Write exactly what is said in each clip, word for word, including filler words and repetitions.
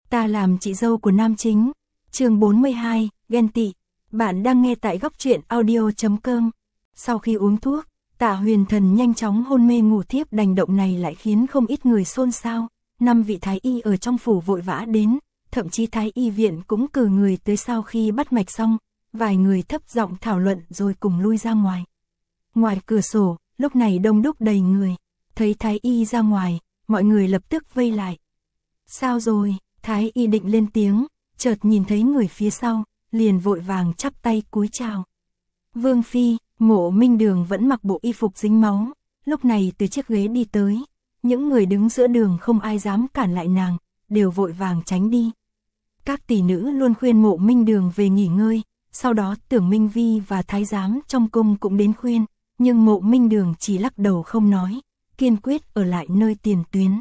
Ta làm chị dâu của nam chính. Chương bốn mươi hai, ghen tị. Bạn đang nghe tại góc truyện audio chấm com. Sau khi uống thuốc, Tạ Huyền Thần nhanh chóng hôn mê ngủ thiếp, hành động này lại khiến không ít người xôn xao. Năm vị thái y ở trong phủ vội vã đến, thậm chí thái y viện cũng cử người tới. Sau khi bắt mạch xong, vài người thấp giọng thảo luận rồi cùng lui ra ngoài. Ngoài cửa sổ, lúc này đông đúc đầy người, thấy thái y ra ngoài, mọi người lập tức vây lại. Sao rồi? Thái y định lên tiếng, chợt nhìn thấy người phía sau, liền vội vàng chắp tay cúi chào. Vương phi. Mộ Minh Đường vẫn mặc bộ y phục dính máu, lúc này từ chiếc ghế đi tới, những người đứng giữa đường không ai dám cản lại nàng, đều vội vàng tránh đi. Các tỷ nữ luôn khuyên Mộ Minh Đường về nghỉ ngơi, sau đó Tưởng Minh Vi và thái giám trong cung cũng đến khuyên, nhưng Mộ Minh Đường chỉ lắc đầu không nói, kiên quyết ở lại nơi tiền tuyến.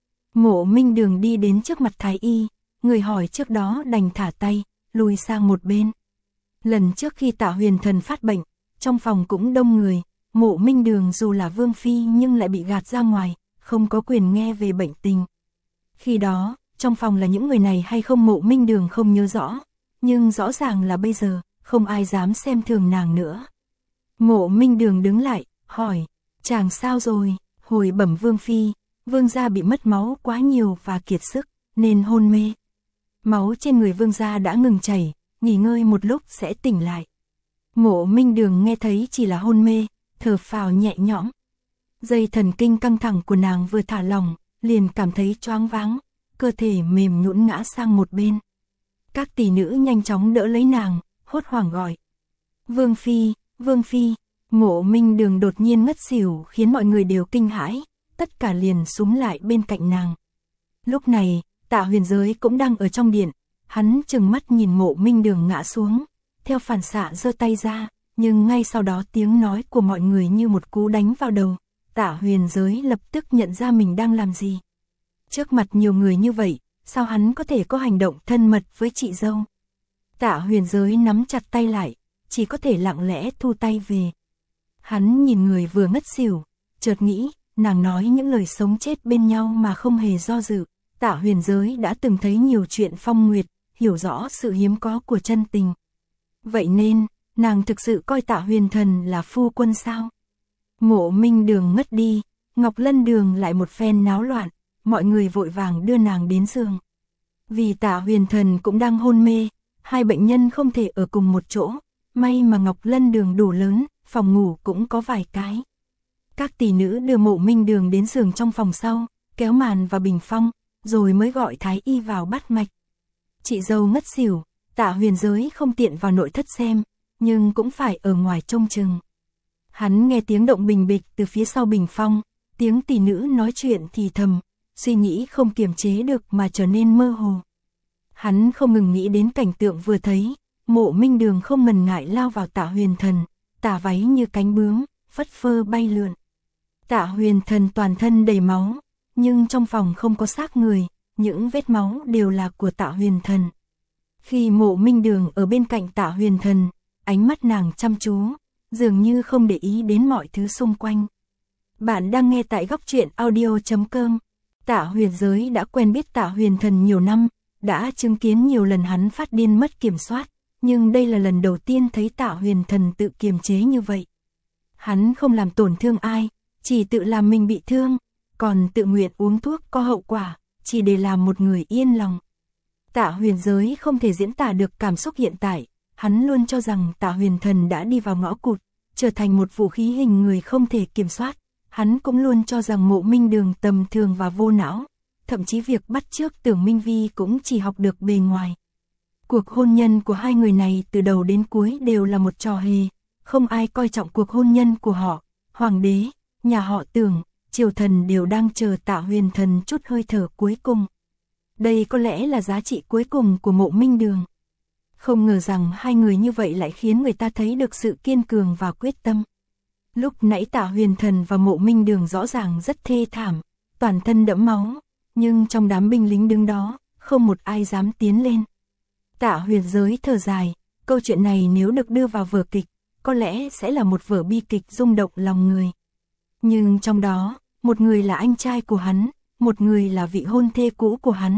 Mộ Minh Đường đi đến trước mặt thái y, người hỏi trước đó đành thả tay, lùi sang một bên. Lần trước khi Tạ Huyền Thần phát bệnh, trong phòng cũng đông người, Mộ Minh Đường dù là vương phi nhưng lại bị gạt ra ngoài, không có quyền nghe về bệnh tình. Khi đó, trong phòng là những người này hay không Mộ Minh Đường không nhớ rõ, nhưng rõ ràng là bây giờ, không ai dám xem thường nàng nữa. Mộ Minh Đường đứng lại, hỏi, chàng sao rồi? Hồi bẩm vương phi, vương gia bị mất máu quá nhiều và kiệt sức, nên hôn mê. Máu trên người vương gia đã ngừng chảy, nghỉ ngơi một lúc sẽ tỉnh lại. Mộ Minh Đường nghe thấy chỉ là hôn mê, thở phào nhẹ nhõm. Dây thần kinh căng thẳng của nàng vừa thả lỏng, liền cảm thấy choáng váng, cơ thể mềm nhũn ngã sang một bên. Các tỷ nữ nhanh chóng đỡ lấy nàng, hốt hoảng gọi. Vương phi, vương phi. Mộ Minh Đường đột nhiên ngất xỉu khiến mọi người đều kinh hãi, tất cả liền xúm lại bên cạnh nàng. Lúc này, Tạ Huyền Giới cũng đang ở trong điện, hắn trừng mắt nhìn Mộ Minh Đường ngã xuống, theo phản xạ giơ tay ra, nhưng ngay sau đó tiếng nói của mọi người như một cú đánh vào đầu, Tạ Huyền Giới lập tức nhận ra mình đang làm gì. Trước mặt nhiều người như vậy, sao hắn có thể có hành động thân mật với chị dâu? Tạ Huyền Giới nắm chặt tay lại, chỉ có thể lặng lẽ thu tay về. Hắn nhìn người vừa ngất xỉu, chợt nghĩ, nàng nói những lời sống chết bên nhau mà không hề do dự. Tạ Huyền Giới đã từng thấy nhiều chuyện phong nguyệt, hiểu rõ sự hiếm có của chân tình. Vậy nên, nàng thực sự coi Tạ Huyền Thần là phu quân sao? Mộ Minh Đường ngất đi, Ngọc Lân Đường lại một phen náo loạn, mọi người vội vàng đưa nàng đến giường. Vì Tạ Huyền Thần cũng đang hôn mê, hai bệnh nhân không thể ở cùng một chỗ, may mà Ngọc Lân Đường đủ lớn, phòng ngủ cũng có vài cái. Các tỷ nữ đưa Mộ Minh Đường đến giường trong phòng sau, kéo màn và bình phong, rồi mới gọi thái y vào bắt mạch. Chị dâu ngất xỉu, Tạ Huyền Giới không tiện vào nội thất xem, nhưng cũng phải ở ngoài trông chừng. Hắn nghe tiếng động bình bịch từ phía sau bình phong, tiếng tỷ nữ nói chuyện thì thầm, suy nghĩ không kiềm chế được mà trở nên mơ hồ. Hắn không ngừng nghĩ đến cảnh tượng vừa thấy, Mộ Minh Đường không ngần ngại lao vào Tạ Huyền Thần, tà váy như cánh bướm, phất phơ bay lượn. Tạ Huyền Thần toàn thân đầy máu, nhưng trong phòng không có xác người, những vết máu đều là của Tạ Huyền Thần. Khi Mộ Minh Đường ở bên cạnh Tạ Huyền Thần, ánh mắt nàng chăm chú, dường như không để ý đến mọi thứ xung quanh. Bạn đang nghe tại góc truyện audio chấm com. Tạ Huyền Giới đã quen biết Tạ Huyền Thần nhiều năm, đã chứng kiến nhiều lần hắn phát điên mất kiểm soát, nhưng đây là lần đầu tiên thấy Tạ Huyền Thần tự kiềm chế như vậy. Hắn không làm tổn thương ai, chỉ tự làm mình bị thương, còn tự nguyện uống thuốc có hậu quả, chỉ để làm một người yên lòng. Tạ Huyền Giới không thể diễn tả được cảm xúc hiện tại, hắn luôn cho rằng Tạ Huyền Thần đã đi vào ngõ cụt, trở thành một vũ khí hình người không thể kiểm soát. Hắn cũng luôn cho rằng Mộ Minh Đường tầm thường và vô não, thậm chí việc bắt chước Tưởng Minh Vi cũng chỉ học được bề ngoài. Cuộc hôn nhân của hai người này từ đầu đến cuối đều là một trò hề, không ai coi trọng cuộc hôn nhân của họ. Hoàng đế, nhà họ Tưởng, triều thần đều đang chờ Tạ Huyền Thần chút hơi thở cuối cùng. Đây có lẽ là giá trị cuối cùng của Mộ Minh Đường. Không ngờ rằng hai người như vậy lại khiến người ta thấy được sự kiên cường và quyết tâm. Lúc nãy Tạ Huyền Thần và Mộ Minh Đường rõ ràng rất thê thảm, toàn thân đẫm máu, nhưng trong đám binh lính đứng đó, không một ai dám tiến lên. Tạ Huyền Giới thở dài, câu chuyện này nếu được đưa vào vở kịch, có lẽ sẽ là một vở bi kịch rung động lòng người. Nhưng trong đó, một người là anh trai của hắn, một người là vị hôn thê cũ của hắn,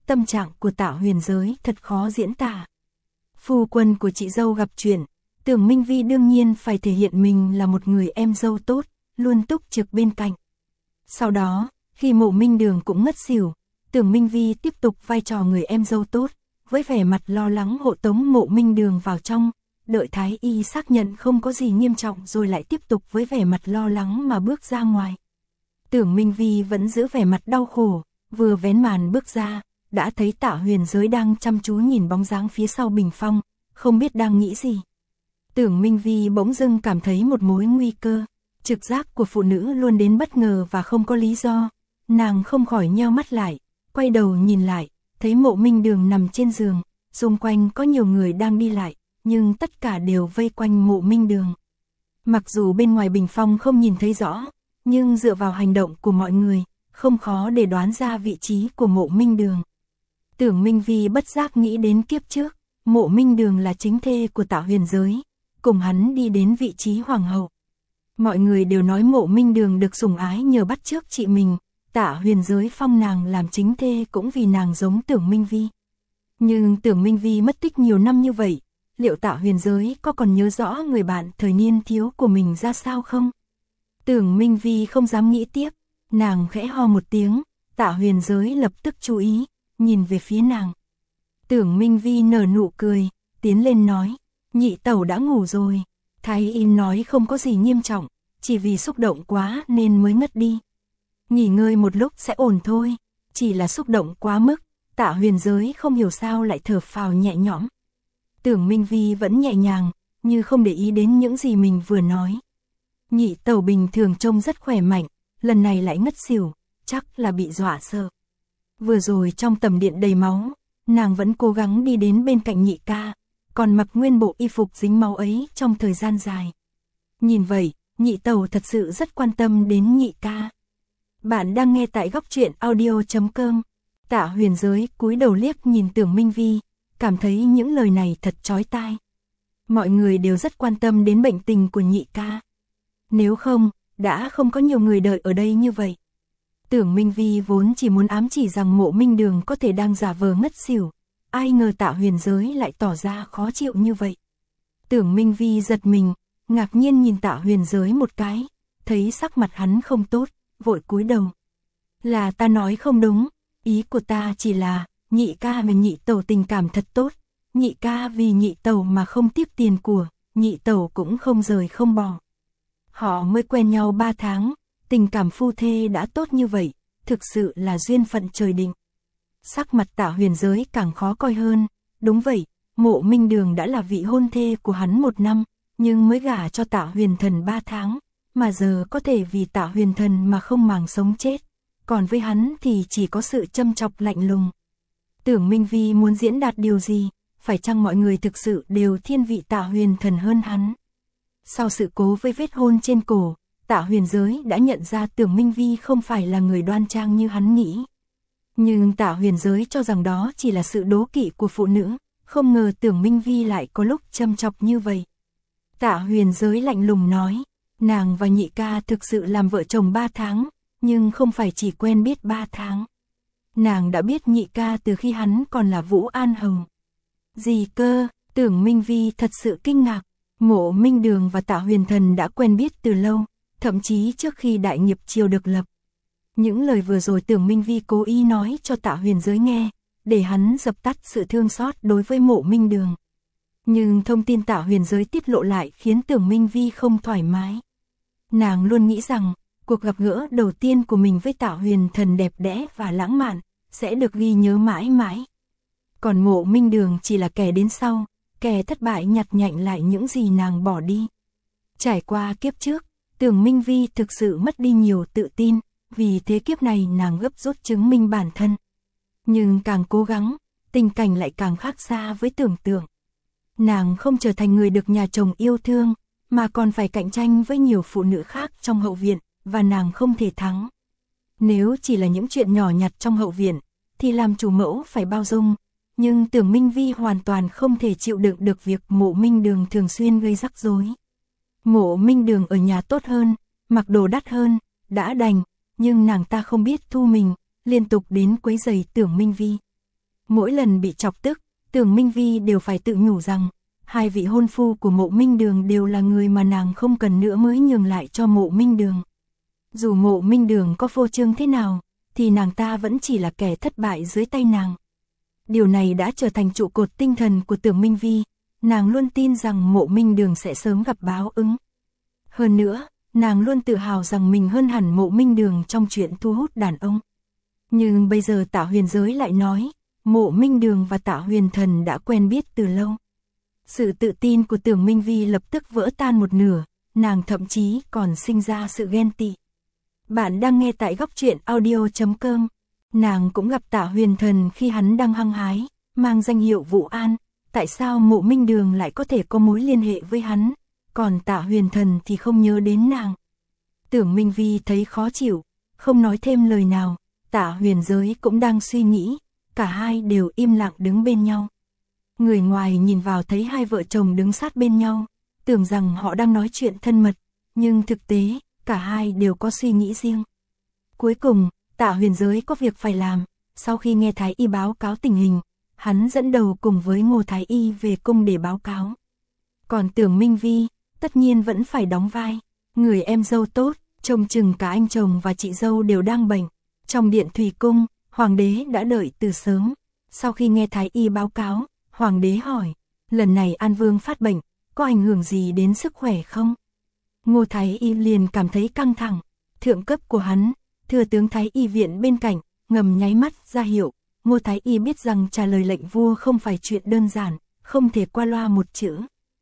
tâm trạng của Tạ Huyền Giới thật khó diễn tả. Phu quân của chị dâu gặp chuyện, Tưởng Minh Vi đương nhiên phải thể hiện mình là một người em dâu tốt, luôn túc trực bên cạnh. Sau đó, khi Mộ Minh Đường cũng ngất xỉu, Tưởng Minh Vi tiếp tục vai trò người em dâu tốt, với vẻ mặt lo lắng hộ tống Mộ Minh Đường vào trong, đợi Thái y xác nhận không có gì nghiêm trọng rồi lại tiếp tục với vẻ mặt lo lắng mà bước ra ngoài. Tưởng Minh Vi vẫn giữ vẻ mặt đau khổ, vừa vén màn bước ra, đã thấy Tạ Huyền Giới đang chăm chú nhìn bóng dáng phía sau bình phong, không biết đang nghĩ gì. Tưởng Minh Vi bỗng dưng cảm thấy một mối nguy cơ, trực giác của phụ nữ luôn đến bất ngờ và không có lý do, nàng không khỏi nheo mắt lại, quay đầu nhìn lại, thấy Mộ Minh Đường nằm trên giường, xung quanh có nhiều người đang đi lại, nhưng tất cả đều vây quanh Mộ Minh Đường. Mặc dù bên ngoài bình phong không nhìn thấy rõ, nhưng dựa vào hành động của mọi người, không khó để đoán ra vị trí của Mộ Minh Đường. Tưởng Minh Vi bất giác nghĩ đến kiếp trước, Mộ Minh Đường là chính thê của Tạ Huyền Giới, cùng hắn đi đến vị trí hoàng hậu. Mọi người đều nói Mộ Minh Đường được sủng ái nhờ bắt chước chị mình, Tạ Huyền Giới phong nàng làm chính thê cũng vì nàng giống Tưởng Minh Vi. Nhưng Tưởng Minh Vi mất tích nhiều năm như vậy, liệu Tạ Huyền Giới có còn nhớ rõ người bạn thời niên thiếu của mình ra sao không? Tưởng Minh Vi không dám nghĩ tiếp, nàng khẽ ho một tiếng, Tạ Huyền Giới lập tức chú ý, nhìn về phía nàng. Tưởng Minh Vi nở nụ cười, tiến lên nói, nhị tẩu đã ngủ rồi. Thái y nói không có gì nghiêm trọng, chỉ vì xúc động quá nên mới ngất đi. Nghỉ ngơi một lúc sẽ ổn thôi, chỉ là xúc động quá mức. Tạ Huyền Giới không hiểu sao lại thở phào nhẹ nhõm. Tưởng Minh Vi vẫn nhẹ nhàng, như không để ý đến những gì mình vừa nói. Nhị tẩu bình thường trông rất khỏe mạnh, lần này lại ngất xỉu, chắc là bị dọa sợ. Vừa rồi trong tầm điện đầy máu, nàng vẫn cố gắng đi đến bên cạnh nhị ca, còn mặc nguyên bộ y phục dính máu ấy trong thời gian dài. Nhìn vậy, nhị tẩu thật sự rất quan tâm đến nhị ca. Bạn đang nghe tại góc truyện audio chấm com. Tạ Huyền Giới cúi đầu liếc nhìn Tưởng Minh Vi, cảm thấy những lời này thật chói tai. Mọi người đều rất quan tâm đến bệnh tình của nhị ca. Nếu không, đã không có nhiều người đợi ở đây như vậy. Tưởng Minh Vi vốn chỉ muốn ám chỉ rằng Mộ Minh Đường có thể đang giả vờ ngất xỉu, ai ngờ Tạ Huyền Giới lại tỏ ra khó chịu như vậy. Tưởng Minh Vi giật mình, ngạc nhiên nhìn Tạ Huyền Giới một cái, thấy sắc mặt hắn không tốt, vội cúi đầu. Là ta nói không đúng, ý của ta chỉ là, nhị ca và nhị tẩu tình cảm thật tốt, nhị ca vì nhị tẩu mà không tiếc tiền của, nhị tẩu cũng không rời không bỏ. Họ mới quen nhau ba tháng, tình cảm phu thê đã tốt như vậy, thực sự là duyên phận trời định. Sắc mặt Tạ Huyền Giới càng khó coi hơn, đúng vậy, Mộ Minh Đường đã là vị hôn thê của hắn một năm, nhưng mới gả cho Tạ Huyền Thần ba tháng, mà giờ có thể vì Tạ Huyền Thần mà không màng sống chết, còn với hắn thì chỉ có sự châm chọc lạnh lùng. Tưởng Minh Vi muốn diễn đạt điều gì, phải chăng mọi người thực sự đều thiên vị Tạ Huyền Thần hơn hắn? Sau sự cố với vết hôn trên cổ, Tạ Huyền Giới đã nhận ra Tưởng Minh Vi không phải là người đoan trang như hắn nghĩ. Nhưng Tạ Huyền Giới cho rằng đó chỉ là sự đố kỵ của phụ nữ, không ngờ Tưởng Minh Vi lại có lúc châm chọc như vậy. Tạ Huyền Giới lạnh lùng nói, nàng và nhị ca thực sự làm vợ chồng ba tháng, nhưng không phải chỉ quen biết ba tháng. Nàng đã biết nhị ca từ khi hắn còn là Vũ An Hồng. Gì cơ? Tưởng Minh Vi thật sự kinh ngạc. Mộ Minh Đường và Tạ Huyền Thần đã quen biết từ lâu, thậm chí trước khi Đại Nghiệp Triều được lập. Những lời vừa rồi Tưởng Minh Vi cố ý nói cho Tạ Huyền Giới nghe, để hắn dập tắt sự thương xót đối với Mộ Minh Đường. Nhưng thông tin Tạ Huyền Giới tiết lộ lại khiến Tưởng Minh Vi không thoải mái. Nàng luôn nghĩ rằng, cuộc gặp gỡ đầu tiên của mình với Tạ Huyền Thần đẹp đẽ và lãng mạn, sẽ được ghi nhớ mãi mãi. Còn Mộ Minh Đường chỉ là kẻ đến sau, kẻ thất bại nhặt nhạnh lại những gì nàng bỏ đi. Trải qua kiếp trước, Tưởng Minh Vi thực sự mất đi nhiều tự tin, vì thế kiếp này nàng gấp rút chứng minh bản thân. Nhưng càng cố gắng, tình cảnh lại càng khác xa với tưởng tượng. Nàng không trở thành người được nhà chồng yêu thương, mà còn phải cạnh tranh với nhiều phụ nữ khác trong hậu viện, và nàng không thể thắng. Nếu chỉ là những chuyện nhỏ nhặt trong hậu viện, thì làm chủ mẫu phải bao dung, nhưng Tưởng Minh Vi hoàn toàn không thể chịu đựng được việc Mộ Minh Đường thường xuyên gây rắc rối. Mộ Minh Đường ở nhà tốt hơn, mặc đồ đắt hơn, đã đành, nhưng nàng ta không biết thu mình, liên tục đến quấy rầy Tưởng Minh Vi. Mỗi lần bị chọc tức, Tưởng Minh Vi đều phải tự nhủ rằng, hai vị hôn phu của Mộ Minh Đường đều là người mà nàng không cần nữa mới nhường lại cho Mộ Minh Đường. Dù Mộ Minh Đường có phô trương thế nào, thì nàng ta vẫn chỉ là kẻ thất bại dưới tay nàng. Điều này đã trở thành trụ cột tinh thần của Tưởng Minh Vi, nàng luôn tin rằng Mộ Minh Đường sẽ sớm gặp báo ứng. Hơn nữa, nàng luôn tự hào rằng mình hơn hẳn Mộ Minh Đường trong chuyện thu hút đàn ông. Nhưng bây giờ Tạ Huyền Giới lại nói, Mộ Minh Đường và Tạ Huyền Thần đã quen biết từ lâu. Sự tự tin của Tưởng Minh Vi lập tức vỡ tan một nửa, nàng thậm chí còn sinh ra sự ghen tị. Bạn đang nghe tại góc truyện audio chấm com. Nàng cũng gặp Tạ Huyền Thần khi hắn đang hăng hái, mang danh hiệu Vũ An. Tại sao Mộ Minh Đường lại có thể có mối liên hệ với hắn, còn Tạ Huyền Thần thì không nhớ đến nàng? Tưởng Minh Vi thấy khó chịu, không nói thêm lời nào. Tạ Huyền Giới cũng đang suy nghĩ, cả hai đều im lặng đứng bên nhau. Người ngoài nhìn vào thấy hai vợ chồng đứng sát bên nhau, tưởng rằng họ đang nói chuyện thân mật, nhưng thực tế, cả hai đều có suy nghĩ riêng. Cuối cùng, Tạ Huyền Giới có việc phải làm, sau khi nghe Thái Y báo cáo tình hình, hắn dẫn đầu cùng với Ngô Thái Y về cung để báo cáo. Còn Tưởng Minh Vi, tất nhiên vẫn phải đóng vai, người em dâu tốt, trông chừng cả anh chồng và chị dâu đều đang bệnh. Trong điện thủy cung, Hoàng đế đã đợi từ sớm, sau khi nghe Thái Y báo cáo, Hoàng đế hỏi, lần này An Vương phát bệnh, có ảnh hưởng gì đến sức khỏe không? Ngô Thái Y liền cảm thấy căng thẳng, thượng cấp của hắn, thừa tướng Thái Y viện bên cạnh, ngầm nháy mắt ra hiệu, Ngô Thái Y biết rằng trả lời lệnh vua không phải chuyện đơn giản, không thể qua loa một chữ.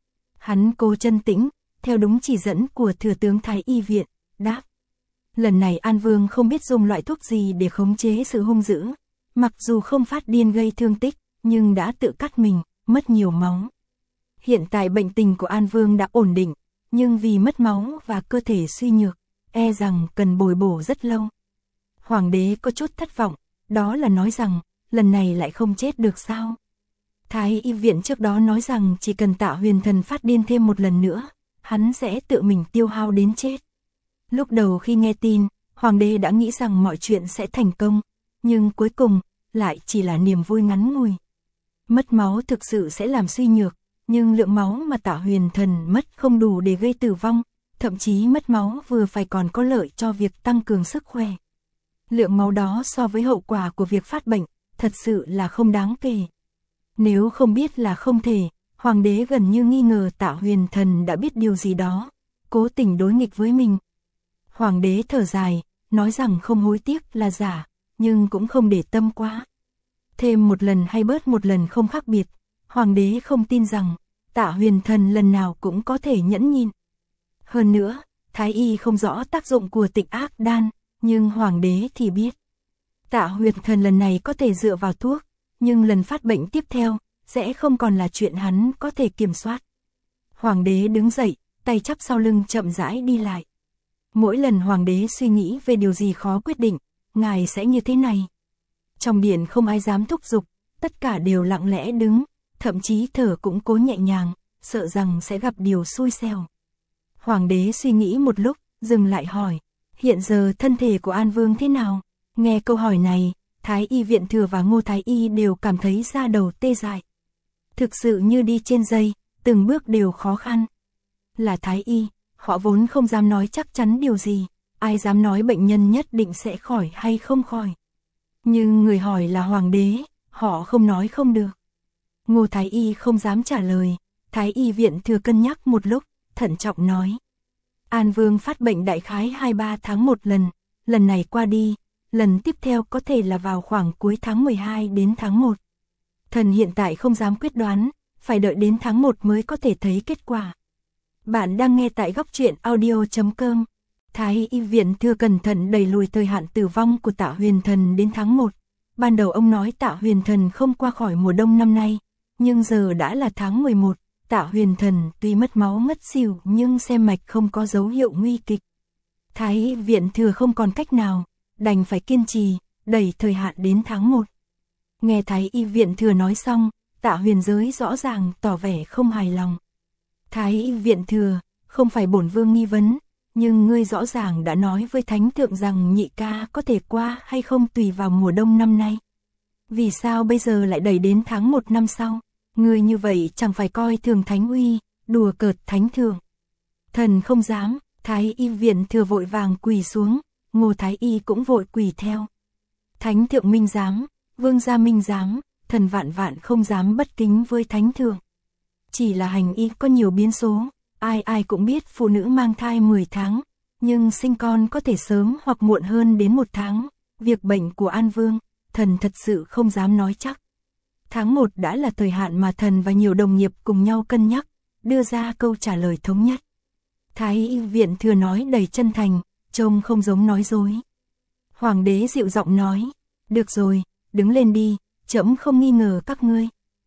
Hắn cố chân tĩnh, theo đúng chỉ dẫn của thừa tướng Thái Y viện, đáp. Lần này An Vương không biết dùng loại thuốc gì để khống chế sự hung dữ, mặc dù không phát điên gây thương tích, nhưng đã tự cắt mình, mất nhiều máu. Hiện tại bệnh tình của An Vương đã ổn định, nhưng vì mất máu và cơ thể suy nhược, e rằng cần bồi bổ rất lâu. Hoàng đế có chút thất vọng, đó là nói rằng, lần này lại không chết được sao? Thái Y viện trước đó nói rằng chỉ cần Tạ Huyền Thần phát điên thêm một lần nữa, hắn sẽ tự mình tiêu hao đến chết. Lúc đầu khi nghe tin, Hoàng đế đã nghĩ rằng mọi chuyện sẽ thành công, nhưng cuối cùng, lại chỉ là niềm vui ngắn ngủi. Mất máu thực sự sẽ làm suy nhược, nhưng lượng máu mà Tạ Huyền Thần mất không đủ để gây tử vong, thậm chí mất máu vừa phải còn có lợi cho việc tăng cường sức khỏe. Lượng máu đó so với hậu quả của việc phát bệnh, thật sự là không đáng kể. Nếu không biết là không thể, Hoàng đế gần như nghi ngờ Tạ Huyền Thần đã biết điều gì đó, cố tình đối nghịch với mình. Hoàng đế thở dài, nói rằng không hối tiếc là giả, nhưng cũng không để tâm quá. Thêm một lần hay bớt một lần không khác biệt, Hoàng đế không tin rằng Tạ Huyền Thần lần nào cũng có thể nhẫn nhịn. Hơn nữa, Thái Y không rõ tác dụng của Tịnh Ác Đan, nhưng Hoàng đế thì biết. Tạ Huyền Thần lần này có thể dựa vào thuốc, nhưng lần phát bệnh tiếp theo, sẽ không còn là chuyện hắn có thể kiểm soát. Hoàng đế đứng dậy, tay chắp sau lưng chậm rãi đi lại. Mỗi lần Hoàng đế suy nghĩ về điều gì khó quyết định, ngài sẽ như thế này. Trong điện không ai dám thúc giục, tất cả đều lặng lẽ đứng, thậm chí thở cũng cố nhẹ nhàng, sợ rằng sẽ gặp điều xui xẻo. Hoàng đế suy nghĩ một lúc, dừng lại hỏi, hiện giờ thân thể của An Vương thế nào? Nghe câu hỏi này, Thái Y viện thừa và Ngô Thái Y đều cảm thấy da đầu tê dại. Thực sự như đi trên dây, từng bước đều khó khăn. Là Thái Y, họ vốn không dám nói chắc chắn điều gì, ai dám nói bệnh nhân nhất định sẽ khỏi hay không khỏi. Nhưng người hỏi là Hoàng đế, họ không nói không được. Ngô Thái Y không dám trả lời, Thái Y viện thừa cân nhắc một lúc, thận trọng nói. An Vương phát bệnh đại khái hai ba tháng một lần, lần này qua đi, lần tiếp theo có thể là vào khoảng cuối tháng mười hai đến tháng một. Thần hiện tại không dám quyết đoán, phải đợi đến tháng một mới có thể thấy kết quả. Bạn đang nghe tại góc truyện audio chấm com. Thái Y viện thừa cẩn thận đẩy lùi thời hạn tử vong của Tạ Huyền Thần đến tháng một. Ban đầu ông nói Tạ Huyền Thần không qua khỏi mùa đông năm nay, nhưng giờ đã là tháng mười một, Tạ Huyền Thần tuy mất máu ngất xỉu nhưng xem mạch không có dấu hiệu nguy kịch. Thái Y viện thừa không còn cách nào, đành phải kiên trì, đẩy thời hạn đến tháng một. Nghe Thái Y viện thừa nói xong, Tạ Huyền Giới rõ ràng tỏ vẻ không hài lòng. Thái Y viện thừa, không phải bổn vương nghi vấn, nhưng ngươi rõ ràng đã nói với thánh thượng rằng nhị ca có thể qua hay không tùy vào mùa đông năm nay. Vì sao bây giờ lại đẩy đến tháng một năm sau? Ngươi như vậy chẳng phải coi thường thánh uy, đùa cợt thánh thượng. Thần không dám, Thái y viện thừa vội vàng quỳ xuống, Ngô Thái y cũng vội quỳ theo. Thánh thượng minh giám, vương gia minh giám, thần vạn vạn không dám bất kính với thánh thượng. Chỉ là hành y có nhiều biến số, ai ai cũng biết phụ nữ mang thai mười tháng, nhưng sinh con có thể sớm hoặc muộn hơn đến một tháng. Việc bệnh của An Vương, thần thật sự không dám nói chắc. Tháng một đã là thời hạn mà thần và nhiều đồng nghiệp cùng nhau cân nhắc, đưa ra câu trả lời thống nhất. Thái y viện thừa nói đầy chân thành, trông không giống nói dối. Hoàng đế dịu giọng nói, được rồi, đứng lên đi, trẫm không nghi ngờ các ngươi.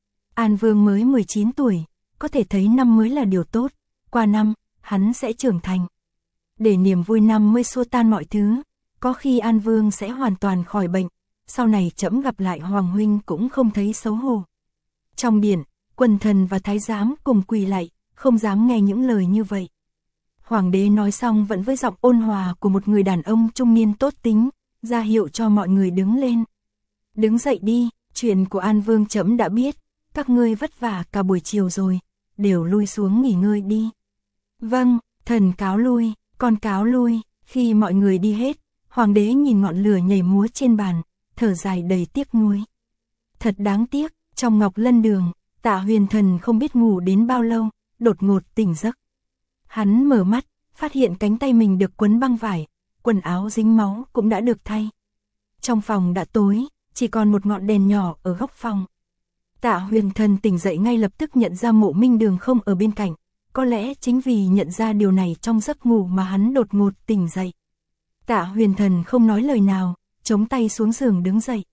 An Vương mới mười chín tuổi, có thể thấy năm mới là điều tốt, qua năm, hắn sẽ trưởng thành. Để niềm vui năm mới xua tan mọi thứ, có khi An Vương sẽ hoàn toàn khỏi bệnh, sau này trẫm gặp lại Hoàng huynh cũng không thấy xấu hổ. Trong điện, quần thần và thái giám cùng quỳ lại, không dám nghe những lời như vậy. Hoàng đế nói xong vẫn với giọng ôn hòa của một người đàn ông trung niên tốt tính, ra hiệu cho mọi người đứng lên. Đứng dậy đi, chuyện của An Vương trẫm đã biết, các ngươi vất vả cả buổi chiều rồi, đều lui xuống nghỉ ngơi đi. Vâng, thần cáo lui, con cáo lui. Khi mọi người đi hết, Hoàng đế nhìn ngọn lửa nhảy múa trên bàn, thở dài đầy tiếc nuối. Thật đáng tiếc, trong Ngọc Lân Đường, Tạ Huyền Thần không biết ngủ đến bao lâu, đột ngột tỉnh giấc. Hắn mở mắt, phát hiện cánh tay mình được quấn băng vải, quần áo dính máu cũng đã được thay. Trong phòng đã tối, chỉ còn một ngọn đèn nhỏ ở góc phòng. Tạ Huyền Thần tỉnh dậy ngay lập tức nhận ra Mộ Minh Đường không ở bên cạnh, có lẽ chính vì nhận ra điều này trong giấc ngủ mà hắn đột ngột tỉnh dậy. Tạ Huyền Thần không nói lời nào, chống tay xuống giường đứng dậy.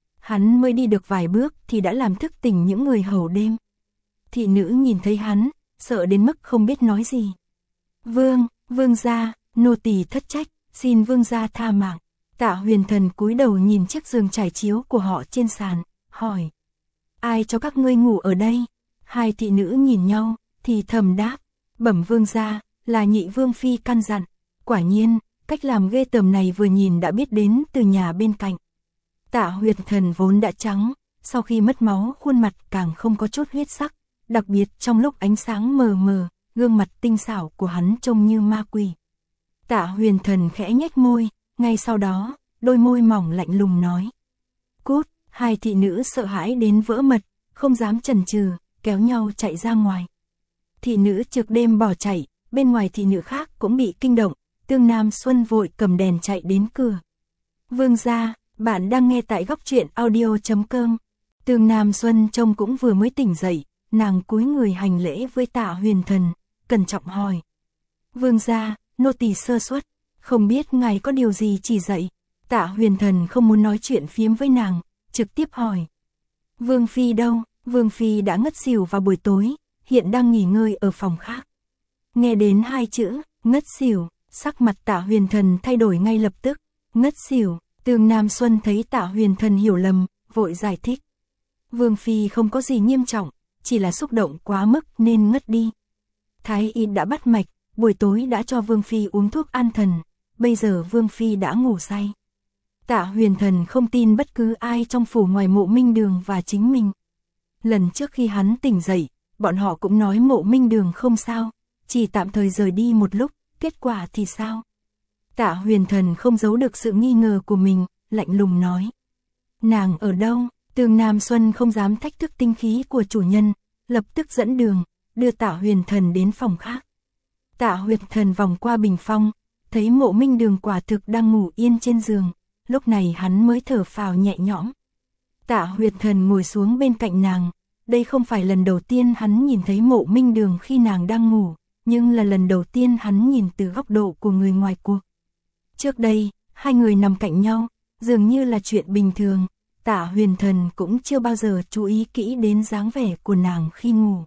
Hắn mới đi được vài bước thì đã làm thức tỉnh những người hầu đêm. Thị nữ nhìn thấy hắn, sợ đến mức không biết nói gì. Vương, vương gia, nô tỳ thất trách, xin vương gia tha mạng. Tạ Huyền Thần cúi đầu nhìn chiếc giường trải chiếu của họ trên sàn, hỏi. Ai cho các ngươi ngủ ở đây? Hai thị nữ nhìn nhau, thì thầm đáp. Bẩm vương gia, là nhị vương phi căn dặn. Quả nhiên, cách làm ghê tởm này vừa nhìn đã biết đến từ nhà bên cạnh. Tạ Huyền Thần vốn đã trắng, sau khi mất máu khuôn mặt càng không có chút huyết sắc. Đặc biệt trong lúc ánh sáng mờ mờ, gương mặt tinh xảo của hắn trông như ma quỷ. Tạ Huyền Thần khẽ nhếch môi, ngay sau đó, đôi môi mỏng lạnh lùng nói. Cút, hai thị nữ sợ hãi đến vỡ mật, không dám chần chừ, kéo nhau chạy ra ngoài. Thị nữ trực đêm bỏ chạy, bên ngoài thị nữ khác cũng bị kinh động, Tương Nam Xuân vội cầm đèn chạy đến cửa. Vương gia, bạn đang nghe tại góc truyện audio chấm com. Tương Nam Xuân trông cũng vừa mới tỉnh dậy, nàng cúi người hành lễ với Tạ Huyền Thần, cẩn trọng hỏi. Vương gia, nô tỳ sơ suất, không biết ngài có điều gì chỉ dạy. Tạ Huyền Thần không muốn nói chuyện phiếm với nàng, trực tiếp hỏi. Vương phi đâu? Vương phi đã ngất xỉu vào buổi tối, hiện đang nghỉ ngơi ở phòng khác. Nghe đến hai chữ, ngất xỉu, sắc mặt Tạ Huyền Thần thay đổi ngay lập tức. Ngất xỉu, Tương Nam Xuân thấy Tạ Huyền Thần hiểu lầm, vội giải thích. Vương phi không có gì nghiêm trọng, chỉ là xúc động quá mức nên ngất đi. Thái y đã bắt mạch, buổi tối đã cho Vương phi uống thuốc an thần, bây giờ Vương phi đã ngủ say. Tạ Huyền Thần không tin bất cứ ai trong phủ ngoài Mộ Minh Đường và chính mình. Lần trước khi hắn tỉnh dậy, bọn họ cũng nói Mộ Minh Đường không sao, chỉ tạm thời rời đi một lúc, kết quả thì sao? Tạ Huyền Thần không giấu được sự nghi ngờ của mình, lạnh lùng nói. Nàng ở đâu? Tương Nam Xuân không dám thách thức tinh khí của chủ nhân, lập tức dẫn đường, đưa Tạ Huyền Thần đến phòng khác. Tạ Huyền Thần vòng qua bình phong, thấy Mộ Minh Đường quả thực đang ngủ yên trên giường, lúc này hắn mới thở phào nhẹ nhõm. Tạ Huyền Thần ngồi xuống bên cạnh nàng, đây không phải lần đầu tiên hắn nhìn thấy Mộ Minh Đường khi nàng đang ngủ, nhưng là lần đầu tiên hắn nhìn từ góc độ của người ngoài cuộc. Trước đây, hai người nằm cạnh nhau, dường như là chuyện bình thường, Tạ Huyền Thần cũng chưa bao giờ chú ý kỹ đến dáng vẻ của nàng khi ngủ.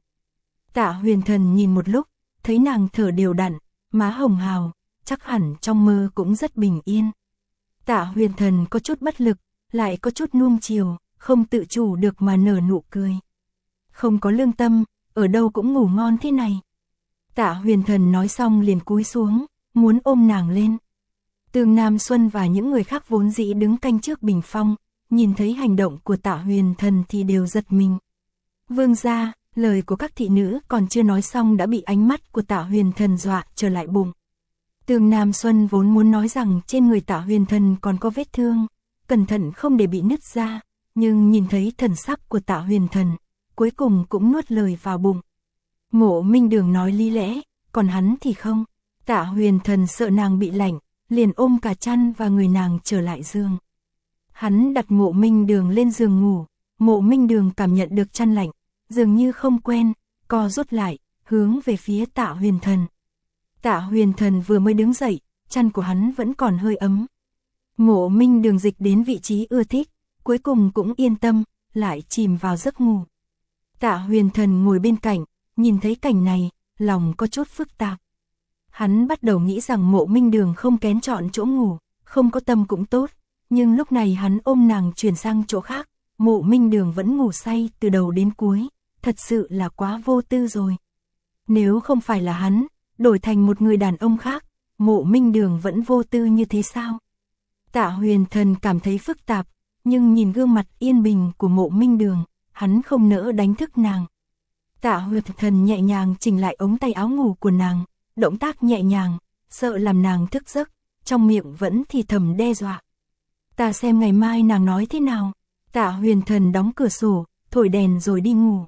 Tạ Huyền Thần nhìn một lúc, thấy nàng thở đều đặn, má hồng hào, chắc hẳn trong mơ cũng rất bình yên. Tạ Huyền Thần có chút bất lực, lại có chút nuông chiều, không tự chủ được mà nở nụ cười. Không có lương tâm, ở đâu cũng ngủ ngon thế này. Tạ Huyền Thần nói xong liền cúi xuống, muốn ôm nàng lên. Tương Nam Xuân và những người khác vốn dĩ đứng canh trước bình phong, nhìn thấy hành động của Tạ Huyền Thần thì đều giật mình. Vương gia, lời của các thị nữ còn chưa nói xong đã bị ánh mắt của Tạ Huyền Thần dọa trở lại bụng. Tường Nam Xuân vốn muốn nói rằng trên người Tạ Huyền Thần còn có vết thương, cẩn thận không để bị nứt ra, nhưng nhìn thấy thần sắc của Tạ Huyền Thần, cuối cùng cũng nuốt lời vào bụng. Mộ Minh Đường nói lý lẽ, còn hắn thì không. Tạ Huyền Thần sợ nàng bị lạnh, liền ôm cả chăn và người nàng trở lại giường. Hắn đặt Mộ Minh Đường lên giường ngủ, Mộ Minh Đường cảm nhận được chăn lạnh, dường như không quen, co rút lại, hướng về phía Tạ Huyền Thần. Tạ Huyền Thần vừa mới đứng dậy, chăn của hắn vẫn còn hơi ấm. Mộ Minh Đường dịch đến vị trí ưa thích, cuối cùng cũng yên tâm, lại chìm vào giấc ngủ. Tạ Huyền Thần ngồi bên cạnh, nhìn thấy cảnh này, lòng có chút phức tạp. Hắn bắt đầu nghĩ rằng Mộ Minh Đường không kén chọn chỗ ngủ, không có tâm cũng tốt, nhưng lúc này hắn ôm nàng chuyển sang chỗ khác, Mộ Minh Đường vẫn ngủ say từ đầu đến cuối, thật sự là quá vô tư rồi. Nếu không phải là hắn, đổi thành một người đàn ông khác, Mộ Minh Đường vẫn vô tư như thế sao? Tạ Huyền Thần cảm thấy phức tạp, nhưng nhìn gương mặt yên bình của Mộ Minh Đường, hắn không nỡ đánh thức nàng. Tạ Huyền Thần nhẹ nhàng chỉnh lại ống tay áo ngủ của nàng, động tác nhẹ nhàng, sợ làm nàng thức giấc, trong miệng vẫn thì thầm đe dọa. Ta xem ngày mai nàng nói thế nào. Tạ Huyền Thần đóng cửa sổ, thổi đèn rồi đi ngủ.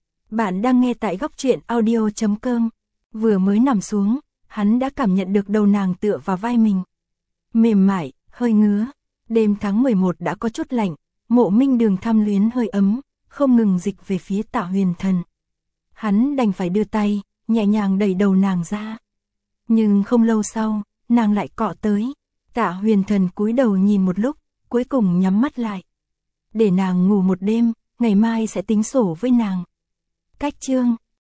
Bạn đang nghe tại góc truyện audio chấm com. Vừa mới nằm xuống, hắn đã cảm nhận được đầu nàng tựa vào vai mình. Mềm mại, hơi ngứa. Đêm tháng mười một đã có chút lạnh, Mộ Minh Đường tham luyến hơi ấm, không ngừng dịch về phía Tạ Huyền Thần. Hắn đành phải đưa tay, nhẹ nhàng đẩy đầu nàng ra. Nhưng không lâu sau, nàng lại cọ tới. Tạ Huyền Thần cúi đầu nhìn một lúc, cuối cùng nhắm mắt lại. Để nàng ngủ một đêm, ngày mai sẽ tính sổ với nàng. Cách chương